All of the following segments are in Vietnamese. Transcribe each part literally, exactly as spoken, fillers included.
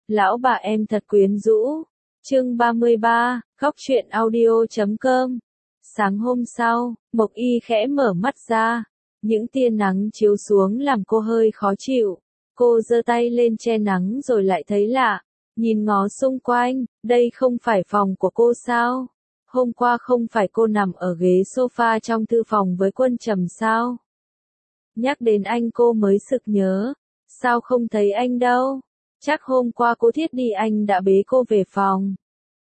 Lão bà em thật quyến rũ. Chương ba mươi ba, Góc truyện audio chấm com. Sáng hôm sau, Mộc Y khẽ mở mắt ra. Những tia nắng chiếu xuống làm cô hơi khó chịu. Cô giơ tay lên che nắng rồi lại thấy lạ. Nhìn ngó xung quanh, đây không phải phòng của cô sao? Hôm qua không phải cô nằm ở ghế sofa trong thư phòng với Quân Trầm sao? Nhắc đến anh cô mới sực nhớ. Sao không thấy anh đâu? Chắc hôm qua cô thiết đi anh đã bế cô về phòng.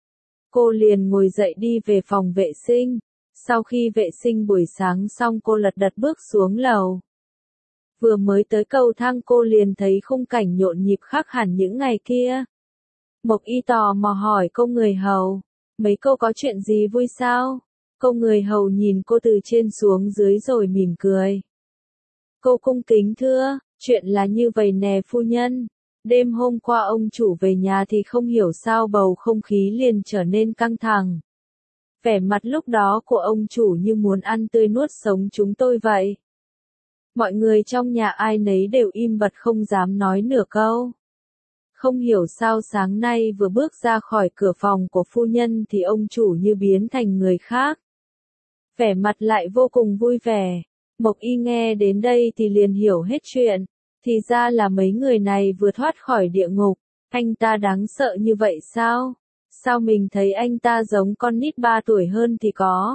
Cô liền ngồi dậy đi về phòng vệ sinh. Sau khi vệ sinh buổi sáng xong cô lật đật bước xuống lầu. Vừa mới tới cầu thang cô liền thấy khung cảnh nhộn nhịp khác hẳn những ngày kia. Mộc Y tò mò hỏi cô người hầu, mấy cô có chuyện gì vui sao? Cô người hầu nhìn cô từ trên xuống dưới rồi mỉm cười. Cô cung kính thưa, chuyện là như vậy nè phu nhân. Đêm hôm qua ông chủ về nhà thì không hiểu sao bầu không khí liền trở nên căng thẳng. Vẻ mặt lúc đó của ông chủ như muốn ăn tươi nuốt sống chúng tôi vậy. Mọi người trong nhà ai nấy đều im bặt không dám nói nửa câu. Không hiểu sao sáng nay vừa bước ra khỏi cửa phòng của phu nhân thì ông chủ như biến thành người khác. Vẻ mặt lại vô cùng vui vẻ. Mộc Y nghe đến đây thì liền hiểu hết chuyện. Thì ra là mấy người này vừa thoát khỏi địa ngục. Anh ta đáng sợ như vậy sao? Sao mình thấy anh ta giống con nít ba tuổi hơn thì có?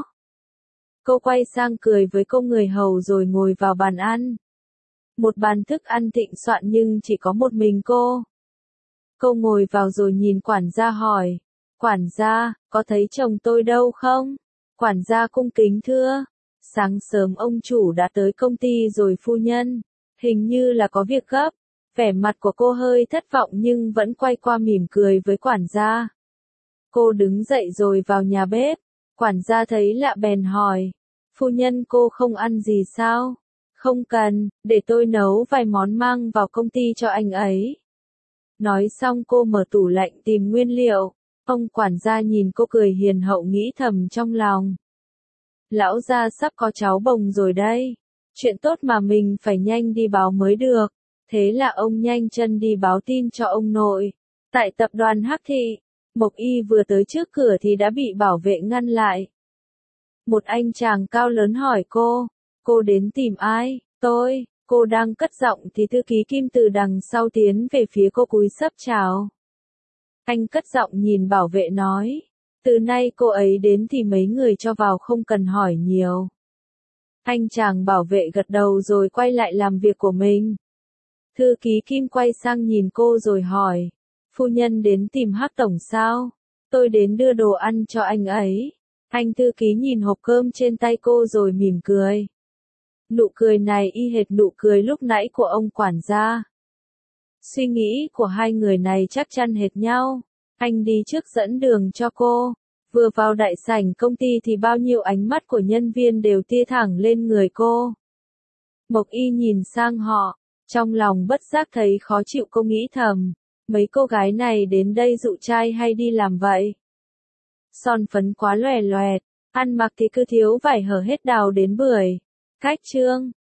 Cô quay sang cười với cô người hầu rồi ngồi vào bàn ăn. Một bàn thức ăn thịnh soạn nhưng chỉ có một mình cô. Cô ngồi vào rồi nhìn quản gia hỏi. Quản gia, có thấy chồng tôi đâu không? Quản gia cung kính thưa. Sáng sớm ông chủ đã tới công ty rồi phu nhân. Hình như là có việc gấp. Vẻ mặt của cô hơi thất vọng nhưng vẫn quay qua mỉm cười với quản gia. Cô đứng dậy rồi vào nhà bếp. Quản gia thấy lạ bèn hỏi. Phu nhân cô không ăn gì sao? Không cần, để tôi nấu vài món mang vào công ty cho anh ấy. Nói xong cô mở tủ lạnh tìm nguyên liệu. Ông quản gia nhìn cô cười hiền hậu nghĩ thầm trong lòng. Lão gia sắp có cháu bồng rồi đây. Chuyện tốt mà mình phải nhanh đi báo mới được. Thế là ông nhanh chân đi báo tin cho ông nội. Tại tập đoàn Hắc Thị, Mộc Y vừa tới trước cửa thì đã bị bảo vệ ngăn lại. Một anh chàng cao lớn hỏi cô. Cô đến tìm ai? Tôi. Cô đang cất giọng thì thư ký Kim từ đằng sau tiến về phía cô cúi xấp chào. Anh cất giọng nhìn bảo vệ nói. Từ nay cô ấy đến thì mấy người cho vào không cần hỏi nhiều. Anh chàng bảo vệ gật đầu rồi quay lại làm việc của mình. Thư ký Kim quay sang nhìn cô rồi hỏi. Phu nhân đến tìm Hắc tổng sao? Tôi đến đưa đồ ăn cho anh ấy. Anh thư ký nhìn hộp cơm trên tay cô rồi mỉm cười. Nụ cười này y hệt nụ cười lúc nãy của ông quản gia. Suy nghĩ của hai người này chắc chắn hệt nhau. Anh đi trước dẫn đường cho cô. Vừa vào đại sảnh công ty thì bao nhiêu ánh mắt của nhân viên đều tia thẳng lên người cô. Mộc Y nhìn sang họ. Trong lòng bất giác thấy khó chịu cô nghĩ thầm. Mấy cô gái này đến đây dụ trai hay đi làm vậy? Son phấn quá loè loẹt. Ăn mặc thì cứ thiếu vải hở hết đào đến bưởi. Cách chương.